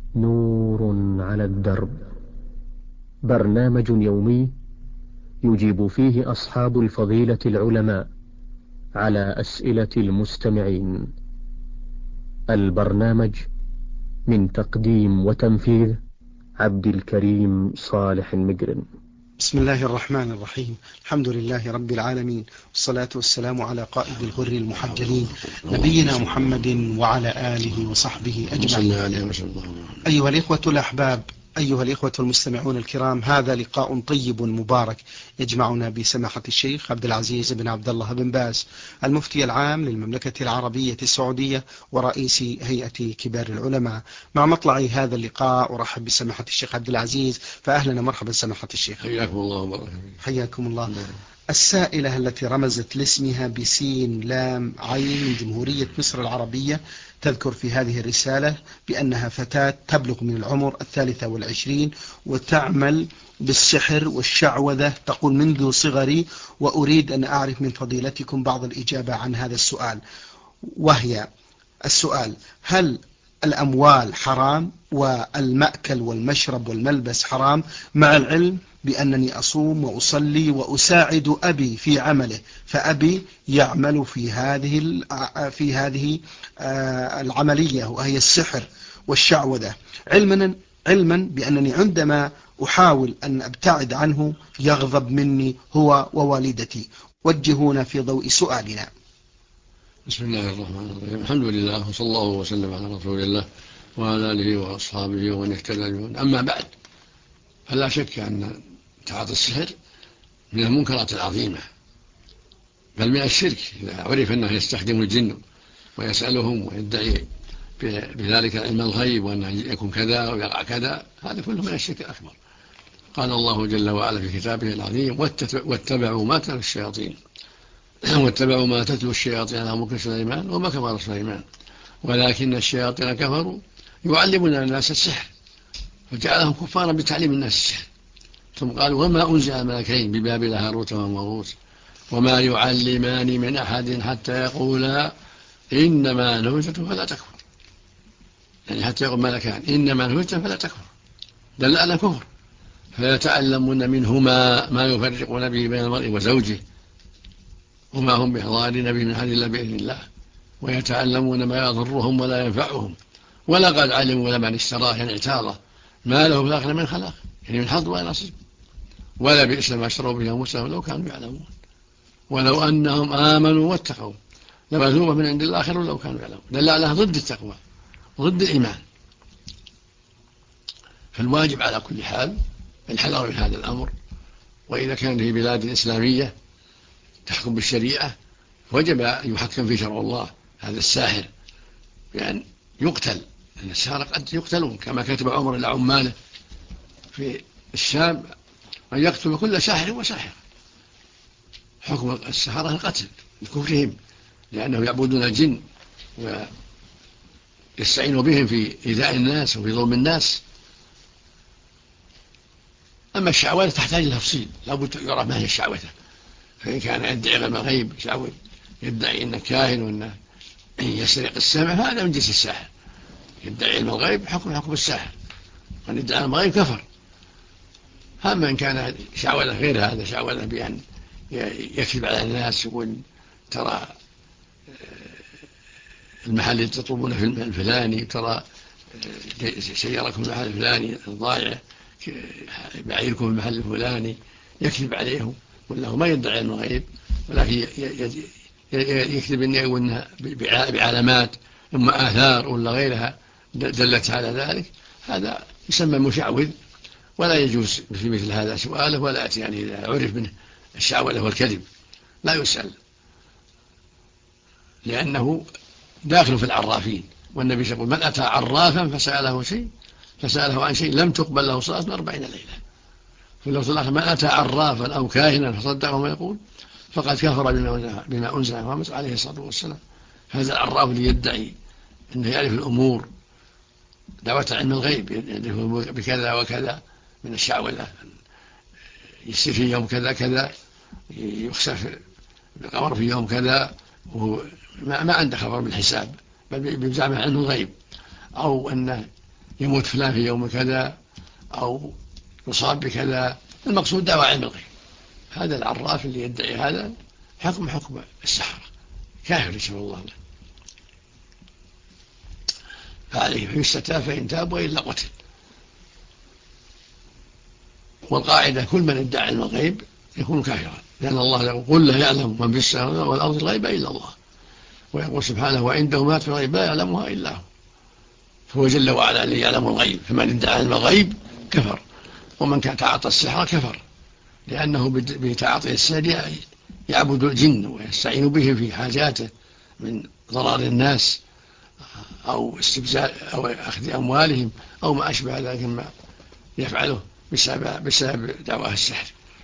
نور على الدرب، برنامج يومي يجيب فيه أصحاب الفضيلة العلماء على أسئلة المستمعين. البرنامج من تقديم وتنفيذ عبد الكريم صالح المقرن. بسم الله الرحمن الرحيم. الحمد لله رب العالمين، والصلاة والسلام على قائد الغر المحجلين نبينا محمد وعلى آله وصحبه أجمعين. أيها الإخوة الأحباب، أيها الإخوة المستمعون الكرام، هذا لقاء طيب مبارك يجمعنا بسماحة الشيخ عبد العزيز بن عبد الله بن باز، المفتي العام للمملكة العربية السعودية ورئيس هيئة كبار العلماء. مع مطلع هذا اللقاء أرحب بسماحة الشيخ عبد العزيز، فأهلا ومرحبا سماحة الشيخ. حياكم الله وبركاته. حياكم الله. السائلة التي رمزت لاسمها بسين لام عين من جمهورية مصر العربية تذكر في هذه الرسالة بأنها فتاة تبلغ من العمر 23 وتعمل بالسحر والشعوذة. تقول: منذ صغري وأريد أن أعرف من فضيلتكم بعض الإجابة عن هذا السؤال، وهي السؤال: هل الأموال حرام والمأكل والمشرب والملبس حرام، مع العلم بأنني أصوم وأصلي وأساعد أبي في عمله، فأبي يعمل في هذه العملية وهي السحر والشعوذة، علما بأنني عندما أحاول أن أبتعد عنه يغضب مني هو ووالدتي. وجهونا في ضوء سؤالنا. بسم الله الرحمن الرحيم. الحمد لله، وصلى الله وسلم على رسول الله وعلى آله وأصحابه ومن اهتدى بهداهم. أما بعد، فلا شك أن تعاطي السحر من المنكرات العظيمة، بل من الشرك إذا عرف أنه يستخدم الجن ويسألهم ويدعي بذلك علم الغيب وأنه يكون كذا ويقع كذا، هذا كله من الشرك الأكبر. قال الله جل وعلا في كتابه العظيم: واتبعوا ما تتلو الشياطين واتبعوا ما تتلو الشياطين على ملك سليمان وما كفر سليمان ولكن الشياطين كفروا يعلمون الناس السحر فجعلهم كفارا بتعليم الناس السحر. ثم قالوا: وما أنزل الملكين ببابل هاروت وماروت وما يعلمان من أحد حتى يقولا إنما نحن فتنة فلا تكفر. يعني حتى يقول ملكان إنما نحن فتنة فلا تكفر، دل على كفر. فيتعلمون منهما ما يفرقون به بين المرء وزوجه وما هم بإحضارين به من أحد إلا بإذن الله، ويتعلمون ما يضرهم ولا ينفعهم، ولقد علموا لمن اشتراه يعني اعتاضه ما له في الآخرة من خلاق، يعني من حظ ولا نصيب، ولا بئس ما اشتروا به أنفسهم لو كانوا يعلمون ولو أنهم آمنوا واتقوا لمثوبة من عند الله خير لو كانوا يعلمون. دل على ضد التقوى ضد الإيمان. فالواجب على كل حال الحذر من هذا الأمر، وإذا كان في بلاد إسلامية تحكم بالشريعة وجب أن يحكم في شرع الله. هذا الساحر بأن يقتل، لأن السحرة قد يقتلون، كما كتب عمر إلى عماله في الشام أن يقتل كل ساحر وساحر. حكم السحرة القتل لكفرهم، لأنهم يعبدون الجن ويستعينوا بهم في إيذاء الناس وفي ظلم الناس. أما الشعوذة تحتاج إلى تفصيل، لابد يعرف ما هي الشعوذة. فإن كان يدعي علم الغيب يشعوذ، يدعي أنه كاهن وأنه يسرق السمع، هذا من جنس الساحر. يدعي علم الغيب حكم الساحر، من يدعي علم الغيب كفر. أما إن كان شعوذة غير هذا، شعوذة بأن يكذب على الناس، يقول ترى المحل اللي تطلبونه في الفلاني، ترى سياركم المحل الفلاني ضايع، بعيركم في المحل الفلاني، يكذب عليهم وله ما يدعي علم الغيب، ولكن يكذب أنها بعلامات إما آثار ولا غيرها دلت على ذلك. هذا يسمى مشعوذ، ولا يجوز في مثل هذا سؤاله ولا أتي، يعني إذا عرف منه الشعوذة والكذب لا يسأل، لأنه داخل في العرافين. والنبي يقول: من أتى عرافا فسأله عن شيء لم تقبل له صلاة 40 ليلة. في اللفظ الآخر: من أتى عرافا أو كاهنا فصدقه ما يقول فقد كفر بما أنزل على محمد عليه الصلاة والسلام. هذا العراف اللي يدعي أنه يعرف الأمور دعوة علم الغيب، يعرف بكذا وكذا من الشعوذة، يصير في يوم كذا كذا، يخسف القمر في يوم كذا، ما عنده خبر بالحساب، بل بزعمه عنه الغيب، أو أنه يموت فلان في يوم كذا أو يصاب بكذا. المقصود دعوى علم الغيب. هذا العراف اللي يدعي هذا حكم السحرة، كافر يشفى الله له، فعليه فيستتاب فإن تاب وإلا قتل. والقاعدة كل من ادعى علم الغيب يكون كافرا، لأن الله يقول لا يعلم من في السماء والأرض الغيب إلا الله، ويقول سبحانه وعنده ما في الغيب لا يعلمها إلا هو، فهو جل وعلا الذي يعلم الغيب. فمن ادعى علم الغيب كفر، ومن كان تعاطى السحر كفر، لأنه بتعاطي السحر يعبد الجن ويستعين به في حاجاته من ضرار الناس أو استبزاء أو أخذ أموالهم أو ما أشبه ذلك مما يفعله بسبب دعواه السحر.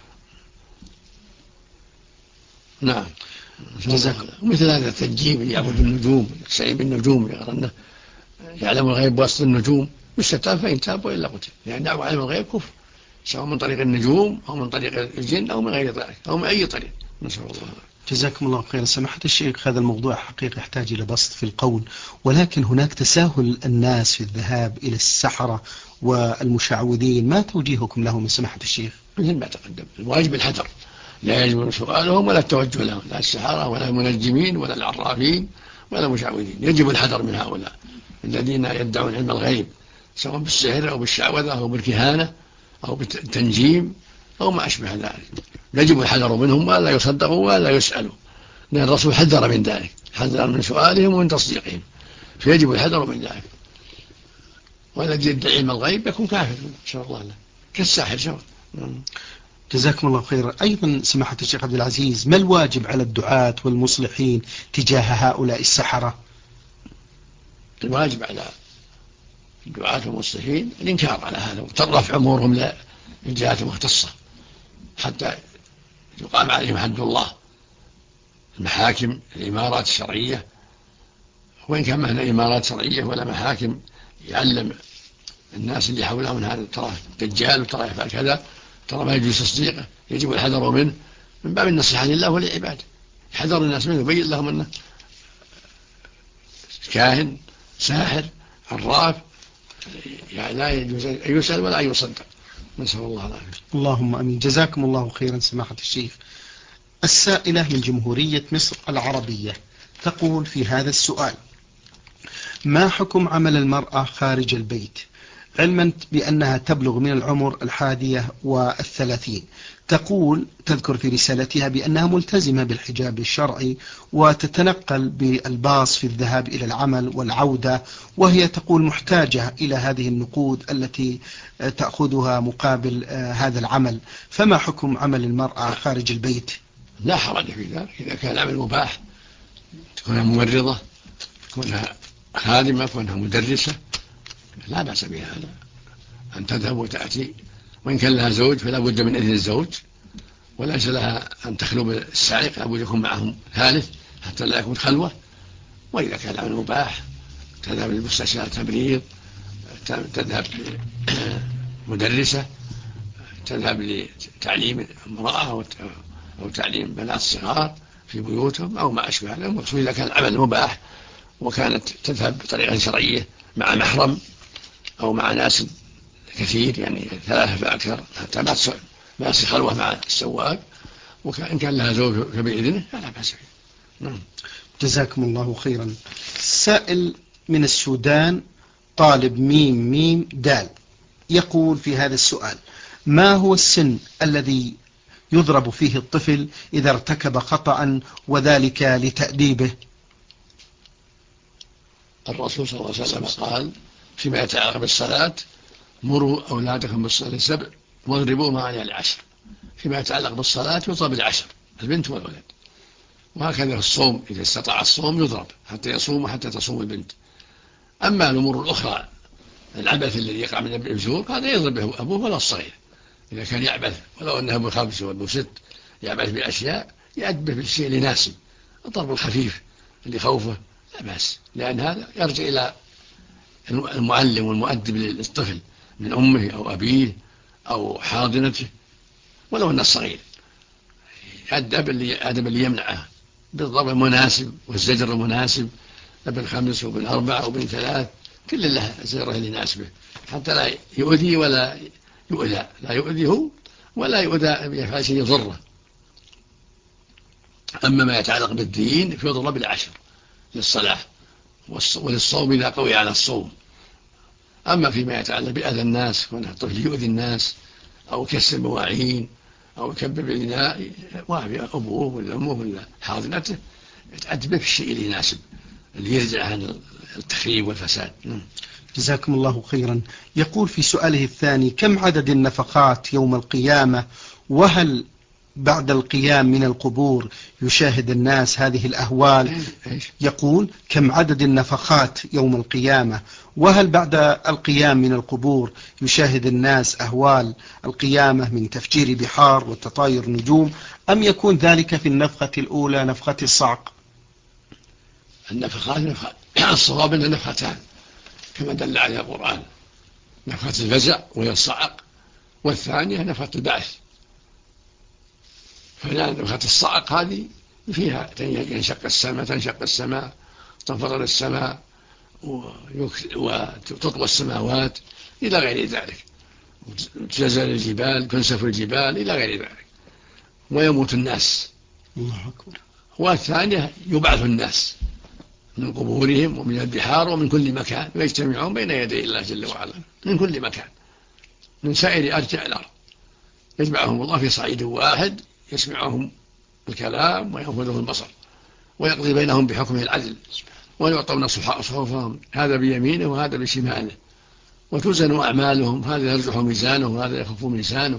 نعم. مثل هذا التنجيم اللي يعبد النجوم، يستعين بالنجوم، يرى أنه يعلم الغيب بواسطة النجوم، يستتاب فإن تاب وإلا قتل، يعني دعوة علم الغيب كفر، سواء من طريق النجوم أو من طريق الجن أو من غير ذلك أو من أي طريق. نسأل الله. جزاكم الله خيرا سماحة الشيخ. هذا الموضوع حقيقة يحتاج إلى بسط في القول، ولكن هناك تساهل الناس في الذهاب إلى السحرة والمشعوذين، ما توجيهكم له من سماحة الشيخ؟ مثل ما تقدم، الواجب الحذر، لا يجب سؤالهم ولا التوجه لهم، لا السحرة ولا المنجمين ولا العرافين ولا المشعوذين، يجب الحذر من هؤلاء الذين يدعون علم الغيب، سواء بالسحر أو بالشعوذة أو بالكهانة أو بالتنجيم أو ما أشبه ذلك. يجب الحذر منهم ولا يصدقوا ولا يسألوا، لأن الرسول حذر من ذلك، حذر من سؤالهم ومن تصديقهم، فيجب الحذر من ذلك. والذي يدعي علم الغيب يكون كافر إن شاء الله له، كالساحر سواء. جزاكم الله خيرا. أيضا سماحة الشيخ عبد العزيز، ما الواجب على الدعاة والمصلحين تجاه هؤلاء السحرة؟ الواجب على الدعاة والمصلحين الإنكار على هذا وترفع أمورهم للجهات المختصة حتى يقام عليهم حد الله. المحاكم، الإمارات الشرعية، وإن كان مهنا إمارات شرعية ولا محاكم، يعلم الناس اللي حولهم من هذا، ترى دجال وترى يفعل كذا، ترى ما يجوز تصديقه، يجب الحذر منه من باب النصيحة لله ولعباده، يحذر الناس منه ويبين لهم أنه كاهن ساحر عراف، يعني لا يجوز أن يسأل ولا أن يصدق. نسأل الله العافية. اللهم أمين. جزاكم الله خيرا سماحة الشيخ. السائلة من جمهورية مصر العربية تقول في هذا السؤال: ما حكم عمل المرأة خارج البيت، علما بأنها تبلغ من العمر 31؟ تقول تذكر في رسالتها بأنها ملتزمة بالحجاب الشرعي وتتنقل بالباص في الذهاب إلى العمل والعودة، وهي تقول محتاجة إلى هذه النقود التي تأخذها مقابل هذا العمل، فما حكم عمل المرأة خارج البيت؟ لا حرج في ذلك إذا كان العمل مباح، تكونها ممرضة، تكونها خادمة، تكونها مدرسة، لا بأس بهذا أن تذهب وتأتي، وإن كان لها زوج فلا بد من إذن الزوج، وليس لها أن تخلو بالسائق، لابد يكون معهم ثالث حتى لا يكون خلوة. وإذا كان العمل مباح تذهب للمستشفى تمريض، تذهب مدرسة، تذهب لتعليم امرأة أو تعليم بنات صغار في بيوتهم أو ما أشبه هذا. المقصود إذا كان العمل مباح وكانت تذهب بطريقة شرعية مع محرم أو مع ناس كثير، يعني 3 فأكثر، حتى ما يصير خلوة مع السواق، وإن كان لها زوج فبإذنه فلا بأس به. جزاكم الله خيرا. سائل من السودان طالب ميم دال يقول في هذا السؤال: ما هو السن الذي يضرب فيه الطفل إذا ارتكب خطأ وذلك لتأديبه؟ الرسول صلى الله عليه وسلم قال فيما يتعلق بالصلاة: مروا أولادكم بالصلاة 7 واضربوهم عليها 10. فيما يتعلق بالصلاة يضرب 10 البنت والولد، وهكذا في الصوم إذا استطاع الصوم يضرب حتى يصوم وحتى تصوم البنت. أما الأمور الأخرى، العبث الذي يقع من الزور، هذا يضرب به أبوه ولا الصغير، إذا كان يعبث ولو أنه أبو 5 وأبو 6 يعبث بأشياء يأدبه بالشيء لناسب، الضرب الخفيف اللي خوفه لا بأس، لأن هذا يرجع إلى المعلم والمؤدب للطفل من أمه أو أبيه أو حاضنته، ولو أن الصغير أدب اللي يمنعه بالضرب المناسب والزجر المناسب، ابن 5 وابن 4 وابن 3 كل له زيارة اللي يناسبه حتى لا يؤذي ولا يؤذى، لا يؤذي هو ولا يؤذى يفعل شيء يضره. أما ما يتعلق بالدين فيضرب بالعشر للصلاة وللصوم إذا قوي على الصوم. أما فيما يتعلق بأذى الناس كون الطفل يؤذي الناس أو كسر المواعين أو يكبب الإناء أبوه ولا أمه ولا حاضنته يتأدب بالشيء اللي يناسب اللي يرجع عن التخريب والفساد. جزاكم الله خيرا. يقول في سؤاله الثاني: كم عدد النفقات يوم القيامة؟ وهل بعد القيام من القبور يشاهد الناس هذه الأهوال؟ يقول: كم عدد النفقات يوم القيامة؟ وهل بعد القيام من القبور يشاهد الناس أهوال القيامة من تفجير بحار وتطاير نجوم، أم يكون ذلك في النفخة الأولى نفخة الصعق؟ النفخات الصواب أنها نفختان كما دل عليها القرآن، نفخة الفزع وهي الصعق، والثانية نفخة البعث. فنفخة الصعق هذه فيها تنشق السماء تنفطر السماء وتطوى السماوات إلى غير ذلك، وتزلزل الجبال تنسف الجبال إلى غير ذلك، ويموت الناس. الله أكبر. والثانية يبعث الناس من قبورهم ومن البحار ومن كل مكان، ويجتمعون بين يدي الله جل وعلا من كل مكان من سائر أرجاء الأرض، يجمعهم الله في صعيد واحد يسمعهم الكلام وينفذه البصر ويقضي بينهم بحكمه العدل، ويعطون صحفهم هذا بيمينه وهذا بشماله، وتوزن أعمالهم، هذا يرجح ميزانه وهذا يخف ميزانه.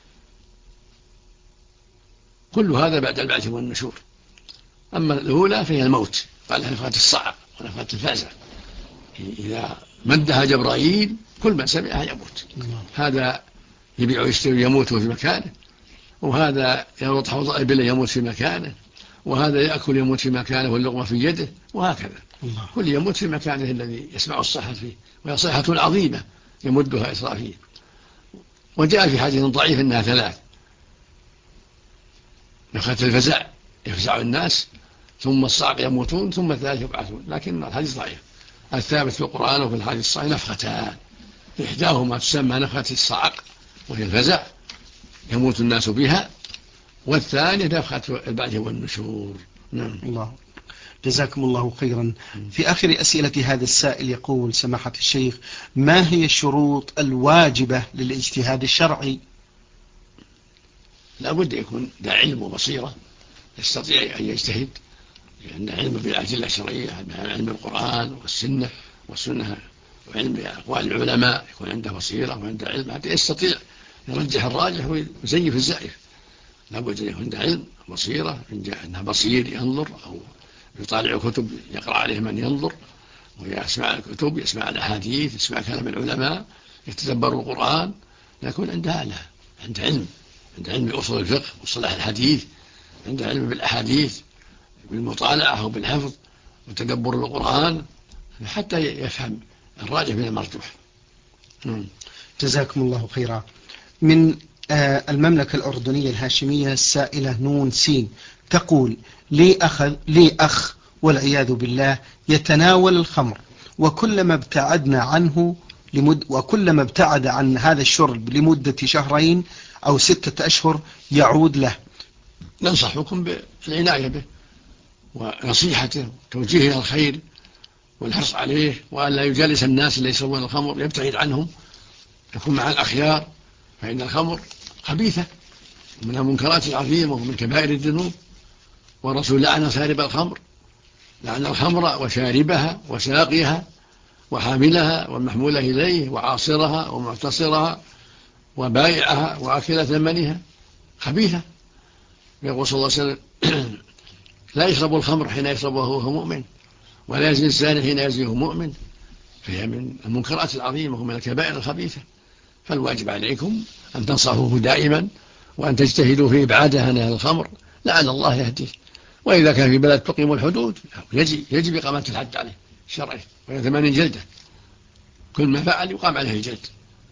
كل هذا بعد البعث والنشور. أما الأولى فهي الموت، قال نفخة الصعق ونفخة الفزع، إذا مدها جبرائيل كل من سمعها يموت. هذا يبيع ويشتري يموت في مكانه، وهذا يربط حوض إبل يموت في مكانه، وهذا يأكل يموت في مكانه واللقمة في يده، وهكذا كل يموت في مكانه الذي يسمع الصيحة فيه، وهي صيحة عظيمة يمدها إسرافيل. وجاء في حديث ضعيف أنها ثلاث: نفخة الفزع يفزع الناس، ثم الصعق يموتون، ثم الثالث يبعثون، لكن الحديث ضعيف. الثابت في القرآن وفي الحديث الصحيح نفختان، إحداهما تسمى نفخة الصعق وهي الفزع يموت الناس بها، والثانية نفخة البعث والنشور. نعم. الله. جزاكم الله خيرا. في آخر أسئلة هذا السائل يقول: سماحة الشيخ، ما هي الشروط الواجبة للاجتهاد الشرعي؟ لا بد يكون ذا علم وبصيرة يستطيع أن يجتهد، لأن علم بالأدلة الشرعية، علم القرآن والسنة وعلم بأقوال العلماء، يكون عنده بصيرة وعنده علم حتى يستطيع يرجح الراجح ويزيف الزائف. لا بد أن يكون عنده علم بصيرة، أنه بصير ينظر أو يطالع كتب يقرأ عليه من ينظر، ويسمع الكتب، يسمع الأحاديث، يسمع كلام العلماء، يتدبر القرآن، يكون عنده علم، عنده علم بأصول الفقه وصلاح الحديث، عنده علم بالأحاديث بالمطالعة وبالحفظ وتدبر القرآن حتى يفهم الراجح من المرجوح. جزاكم الله خيرا. من المملكة الأردنية الهاشمية السائلة نون سين تقول: لي أخ والعياذ بالله يتناول الخمر، وكلما ابتعد عن هذا الشرب لمدة شهرين أو 6 أشهر يعود له. ننصحكم بالعناية به ونصيحته توجيهه إلى الخير والحرص عليه، وأن لا يجالس الناس اللي يشربون الخمر، يبتعد عنهم، يكون مع الأخيار، فإن الخمر خبيثة من المنكرات العظيمة ومن كبائر الذنوب، والرسول لعن شارب الخمر، لعن الخمر وشاربها وساقيها وحاملها والمحمولة إليه وعاصرها ومعتصرها وبائعها وآكل ثمنها، خبيثة. يقول صلى الله عليه وسلم: لا يشرب الخمر حين يشربه وهو مؤمن، ولا يزني الزاني حين يزني وهو مؤمن، فهي من المنكرات العظيمة ومن الكبائر الخبيثة. فالواجب عليكم أن تنصحوه دائما وأن تجتهدوا في إبعاده عن الخمر لعل الله يهديه. وإذا كان في بلد تقيم الحدود يجب إقامة الحد عليه شرعي، وهي 8 جلدة، كل ما فعل يقام عليه الجلد.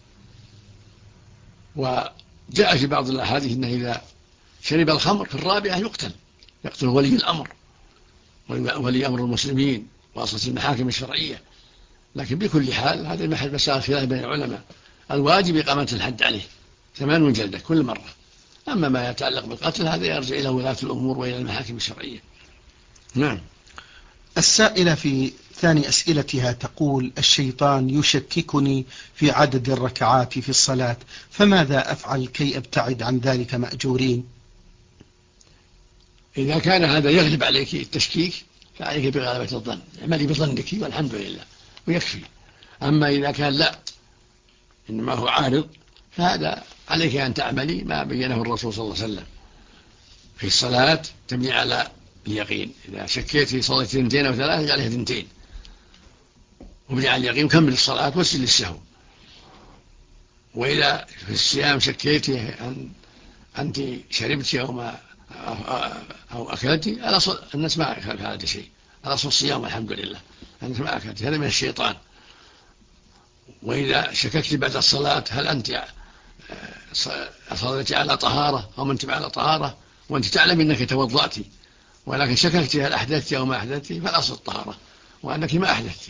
وجاء في بعض الأحاديث أنه إذا شرب الخمر في 4 يقتل ولي الأمر، ولي أمر المسلمين وأصل المحاكم الشرعية، لكن بكل حال هذا محل مسائل خلاف بين العلماء. الواجب إقامة الحد عليه 8 جلدة كل مرة. أما ما يتعلق بالقتل هذا يرجع إلى ولاة الأمور وإلى المحاكم الشرعية. نعم. السائلة في ثاني أسئلتها تقول: الشيطان يشككني في عدد الركعات في الصلاة، فماذا أفعل كي أبتعد عن ذلك مأجورين؟ إذا كان هذا يغلب عليك التشكيك فعليك بغلبة الظن، اعملي بظنك والحمد لله ويكفي. أما إذا كان لا، إنما هو عارض، فهذا عليك أن تعملي ما بينه الرسول صلى الله عليه وسلم في الصلاة، تبني على اليقين. إذا شكيت في صلاة 2 أو 3 اجعلها 2، وابني على اليقين وكمل الصلاة واسجد للسهو. وإذا في الصيام شكيت أنت شربت أو أكلت، الناس ما أكل هذا شيء، الأصل الصيام والحمد لله، الناس ما أكلت، هذا من الشيطان. وإذا شككت بعد الصلاة هل أنت صليت على طهارة أو ما أنت على طهارة، وأنت تعلم أنك توضأت، ولكن شككت هل أحدثت أو ما أحدثت، فالأصل الطهارة وأنك ما أحدثت.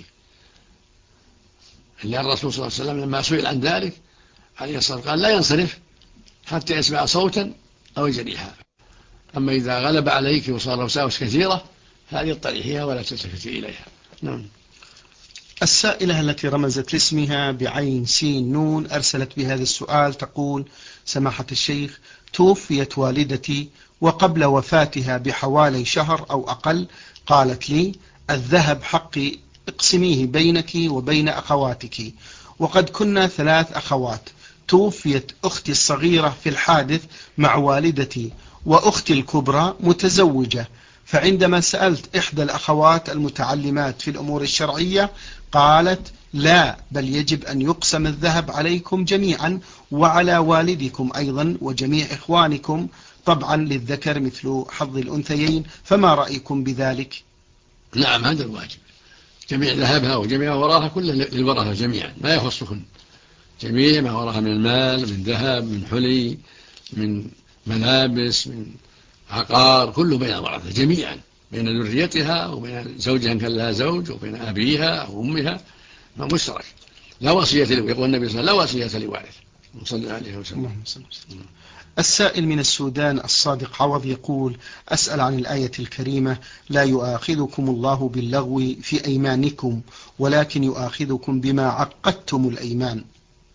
إلا الرسول صلى الله عليه وسلم لما سئل عن ذلك عليه الصلاة والسلام قال: لا ينصرف حتى يسمع صوتا أو يجريها. أما إذا غلب عليك وصار وساوس كثيرة فهذه اطرحيها ولا تلتفتي إليها. نعم. السائلة التي رمزت لاسمها بعين سين نون أرسلت بهذا السؤال تقول: سماحة الشيخ، توفيت والدتي وقبل وفاتها بحوالي شهر أو أقل قالت لي: الذهب حقي اقسميه بينك وبين أخواتك، وقد كنا 3 أخوات. توفيت أختي الصغيرة في الحادث مع والدتي، وأختي الكبرى متزوجة. فعندما سألت إحدى الأخوات المتعلمات في الأمور الشرعية قالت: لا، بل يجب أن يقسم الذهب عليكم جميعا وعلى والدكم أيضا وجميع إخوانكم، طبعا للذكر مثل حظ الأنثيين، فما رأيكم بذلك؟ نعم، هذا الواجب، جميع ذهبها وجميع وراها كله للورثة جميعا، ما يخصكم. جميع ما وراها من المال، من ذهب، من حلي، من ملابس، من عقار، كله بين الورثة جميعا، بين ذريتها وبين زوجها إن كان لها زوج، وبين أبيها أو أمها، ما مشترك. لا وصية يقول النبي صلى الله عليه وسلم: لا وصية لوارث. صلى عليه وسلم. السائل من السودان الصادق عوض يقول: أسأل عن الآية الكريمة: لا يؤاخذكم الله باللغو في أيمانكم ولكن يؤاخذكم بما عقدتم الأيمان.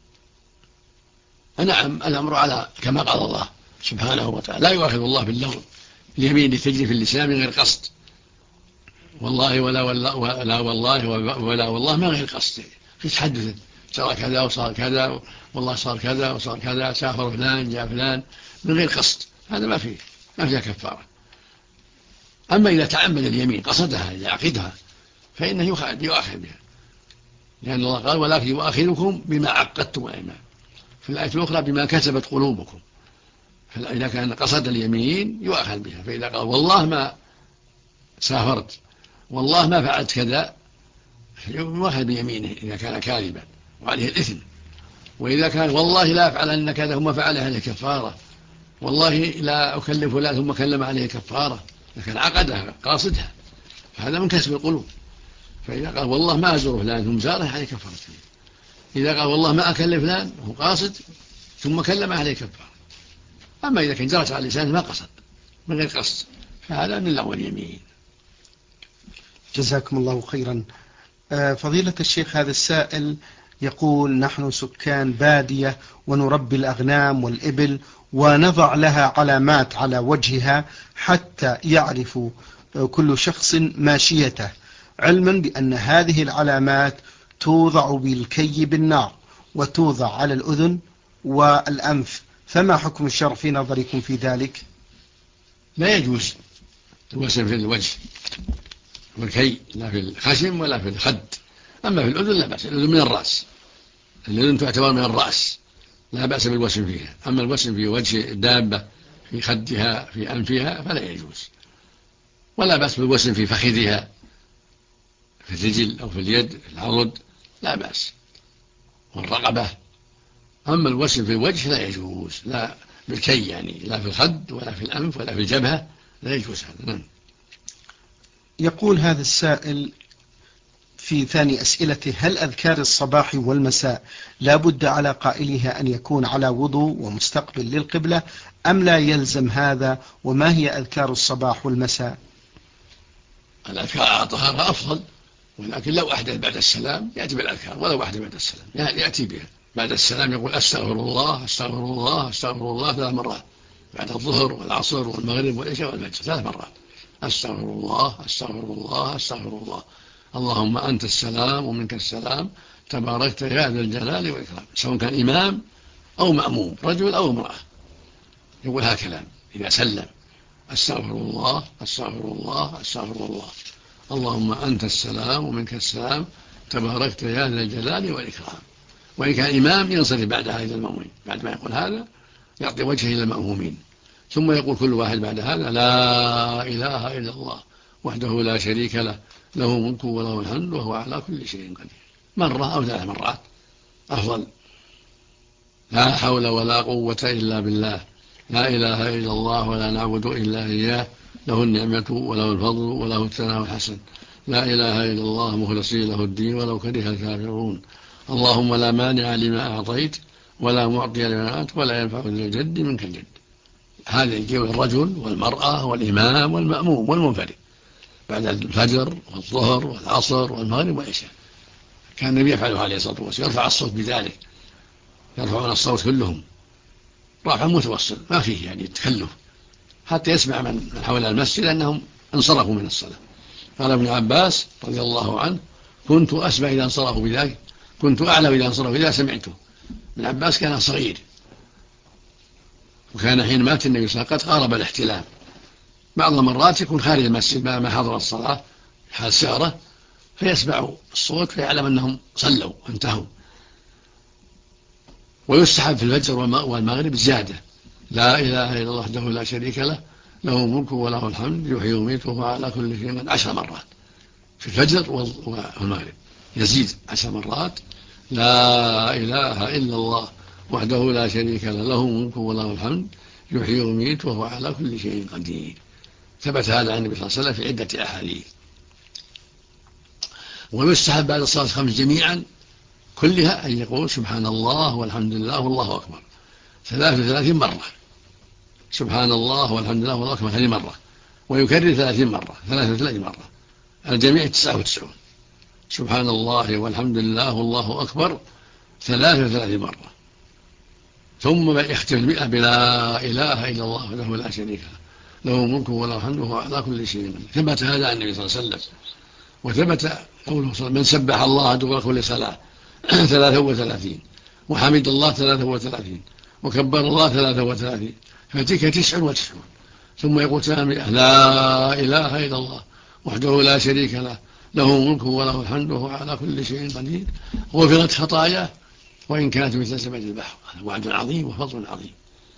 نعم، الأمر على كما قال الله سبحانه وتعالى: لا يؤاخذ الله باللغو، اليمين تجري في اللسان من غير قصد، والله ولا والله ولا والله من غير قصد، في تحدث صار كذا وصار كذا، والله صار كذا وصار كذا، سافر فلان جاء فلان من غير قصد، هذا ما فيها كفارة. أما إذا تعمد اليمين قصدها يعقدها فإنه يؤاخذ بها، لأن الله قال: ولكن يؤاخذكم بما عقدتم الأيمان، في الآية الأخرى بما كسبت قلوبكم. فإذا كان قصد اليمين يؤاخذ بها، فإذا قال: والله ما سافرت، والله ما فعلت كذا، يؤاخذ بيمينه إذا كان كاذبا وعليه الإثم. وإذا كان: والله لا أفعلن كذا ثم فعل عليه كفارة، والله لا أكلم فلان ثم كلم عليه كفارة، لكن عقدها قاصدها، فهذا من كسب القلوب. فإذا قال: والله ما أزور فلان ثم زاره عليه كفارة. إذا قال: والله ما أكلم فلان وهو قاصد ثم كلم عليه كفارة. أما إذا كان جرت على لسانه ما قصد من غير قصد فهذا من لغو اليمين. جزاكم الله خيرا. فضيلة الشيخ، هذا السائل يقول: نحن سكان بادية ونربي الأغنام والإبل ونضع لها علامات على وجهها حتى يعرف كل شخص ماشيته، علما بأن هذه العلامات توضع بالكي بالنار وتوضع على الأذن والأنف، فما حكم الشرع في نظركم في ذلك؟ لا يجوز الوسم في الوجه والكي، لا في الخشم ولا في الخد. أما في الأذن لا بأس، الأذن من الرأس، الأذن تعتبر من الرأس، لا بأس بالوسم فيها. أما الوسم في وجه الدابة، في خدها، في أنفها، فلا يجوز. ولا بأس بالوسم في فخذها، في الرجل أو في اليد، في العضد، لا بأس، والرقبة. أما الوسم في الوجه لا يجوز، لا بالكي يعني، لا في الخد ولا في الأنف ولا في الجبهة، لا يجوز هذا. يقول هذا السائل: في ثاني أسئلته: هل أذكار الصباح والمساء لا بد على قائلها أن يكون على وضوء ومستقبل للقبلة أم لا يلزم هذا؟ وما هي أذكار الصباح والمساء؟ الأذكار على طهارة أفضل، ولكن لو أحدث بعد السلام يأتي بالأذكار، ولو أحدث بعد السلام يأتي بها. بعد السلام يقول أستغفر الله أستغفر الله أستغفر الله 3 مرات، بعد الظهر والعصر والمغرب والعشاء والفجر 3 مرات: أستغفر الله أستغفر الله أستغفر الله، اللهم أنت السلام ومنك السلام تباركت يا ذا الجلال والإكرام، سواء كان إمام أو مأموم، رجل أو امرأة، يقول هكذا إذا سلم: أستغفر الله أستغفر الله أستغفر الله، اللهم أنت السلام ومنك السلام تباركت يا ذا الجلال والإكرام. وإن كان إمام ينصرف بعدها إلى المأمومين، بعد ما يقول هذا يعطي وجهه إلى المأمومين، ثم يقول كل واحد بعد هذا: لا إله إلا الله وحده لا شريك له، له ملك وله الحمد وهو على كل شيء قدير، مرة أو 3 مرات أفضل. لا حول ولا قوة إلا بالله، لا إله إلا الله ولا نعبد إلا إياه، له النعمة وله الفضل وله الثناء الحسن، لا إله إلا الله مخلصين له الدين ولو كره الكافرون، اللهم لا مانع لما أعطيت ولا معطي لما أنت ولا ينفع ذا الجد منك الجد. هذا يجيب الرجل والمرأة والإمام والمأموم والمنفرد بعد الفجر والظهر والعصر والمغرب والعشاء. كان النبي يفعله عليه الصلاة والسلام، يرفع الصوت بذلك، يرفعون الصوت كلهم رفع متوسط ما فيه يعني تكلف، حتى يسمع من حول المسجد أنهم انصرفوا من الصلاة. قال ابن عباس رضي الله عنه: كنت أسمع إذا انصرفوا بذلك، كنت أعلم إذا انصرفوا إذا سمعته. ابن عباس كان صغير، وكان حين مات النبي صلى الله عليه وسلم قد قارب الاحتلام، بعض المرات يكون خارج المسجد ما حضر الصلاة حال سهرة، فيسمع الصوت فيعلم أنهم صلوا وانتهوا. ويستحب في الفجر والمغرب زيادة: لا إله إلا الله وحده لا شريك له، له الملك وله الحمد يحيي ويميت وهو على كل شيء قدير، 10 مرات في الفجر والمغرب، يزيد 10 مرات: لا إله إلا الله وحده لا شريك له، له الملك وله الحمد يحيي ويميت وهو على كل شيء قدير. ثبت هذا عن النبي صلى الله عليه وسلم في عدة أحاديث. ويستحب بعد الصلاة 5 جميعا كلها أن يقول سبحان الله والحمد لله والله أكبر 33 مرة، سبحان الله والحمد لله والله أكبر هذه مرة، ويكرر 30 مرة 33 مرة، الجميع 99. سبحان الله والحمد لله والله أكبر 33 مرة، ثم يختم 100 بلا إله إلا الله وحده لا شريك له، له الملك وله الحمد وهو على كل شيء قدير. ثبت هذا عن النبي صلى الله عليه وسلم. وثبت قوله صلى الله عليه وسلم: من سبح الله دبر كل صلاة 33 وحمد الله 33 وكبر الله 33 فتلك 99. ثم يقول ثانية: لا إله إلا الله وحده لا شريك له، له ملك وله الحمد وهو على كل شيء قدير، غفرت خطاياه وإن كانت مثل زبد البحر. هذا وعد عظيم وفضل عظيم.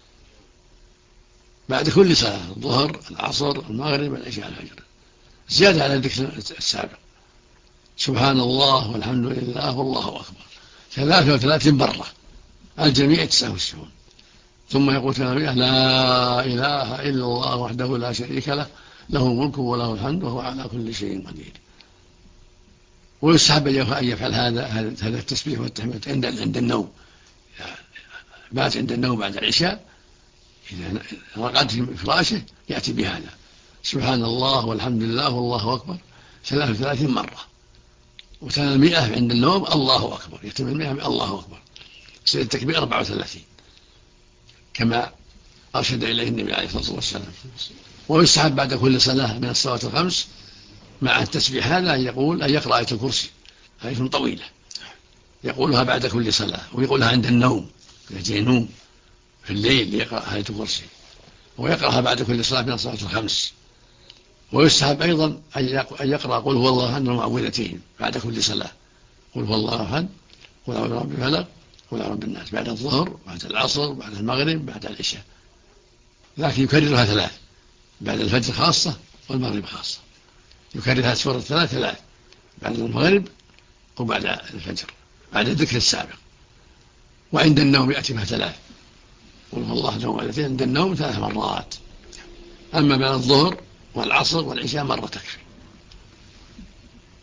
بعد كل صلاة: الظهر العصر المغرب العشاء الفجر، زيادة على الذكر السابق: سبحان الله والحمد لله والله أكبر 33 مرة، الجميع 99. ثم يقول ثانية: لا إله إلا الله وحده لا شريك له، له الملك وله الحمد وهو على كل شيء قدير. ويستحب أن يفعل هذا التسبيح والتحميد عند النوم، بات عند النوم بعد العشاء إذا رقد في فراشه يأتي بهذا: سبحان الله والحمد لله والله أكبر 33 مرة، وثاني 100 عند النوم الله أكبر، يتم 100 الله أكبر، يصير التكبير 34 كما أرشد إليه النبي عليه الصلاة والسلام. ويستحب بعد كل صلاة من الصلوات الخمس مع التسبيح هذا أن يقرأ آية الكرسي، آية طويلة يقولها بعد كل صلاة، ويقولها عند النوم إذا جاء نوم في الليل يقرأ آية الكرسي، ويقرأها بعد كل صلاة من الصلوات الخمس. ويستحب أيضا أن يقرأ قل هو الله أحد المعوذتين بعد كل صلاة: قل هو الله أحد، قل أعوذ برب الفلق، قل أعوذ برب الناس، بعد الظهر بعد العصر بعد المغرب بعد العشاء، لكن يكررها 3 بعد الفجر خاصة والمغرب خاصة، يكررها سورة 3 بعد المغرب وبعد الفجر بعد الذكر السابق. وعند النوم يأتي بها 3: قل هو الله أحد المعوذتين عند النوم 3 مرات، أما بعد الظهر والعصر والعشاء مرة تكفي.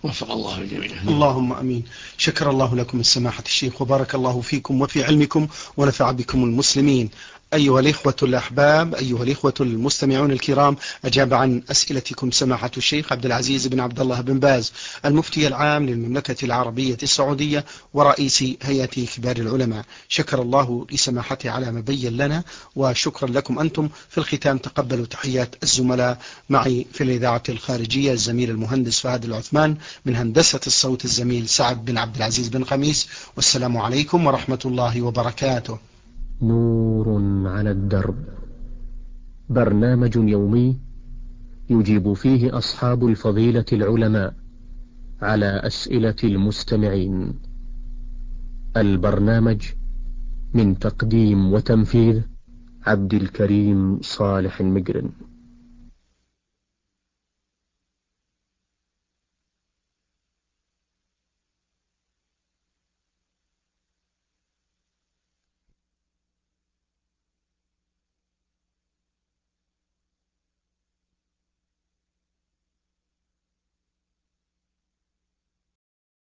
وفق الله الجميع. اللهم أمين. شكر الله لكم السماحة الشيخ، وبارك الله فيكم وفي علمكم ونفع بكم المسلمين. أيها الإخوة الأحباب، أيها الإخوة المستمعون الكرام، أجاب عن أسئلتكم سماحة الشيخ عبد العزيز بن عبد الله بن باز، المفتي العام للمملكة العربية السعودية ورئيس هيئة كبار العلماء. شكر الله لسماحته على ما بين لنا، وشكرا لكم أنتم. في الختام تقبلوا تحيات الزملاء معي في الإذاعة الخارجية، الزميل المهندس فهد العثمان، من هندسة الصوت الزميل سعد بن عبد العزيز بن خميس، والسلام عليكم ورحمة الله وبركاته. نور على الدرب، برنامج يومي يجيب فيه أصحاب الفضيلة العلماء على أسئلة المستمعين. البرنامج من تقديم وتنفيذ عبد الكريم صالح المقرن.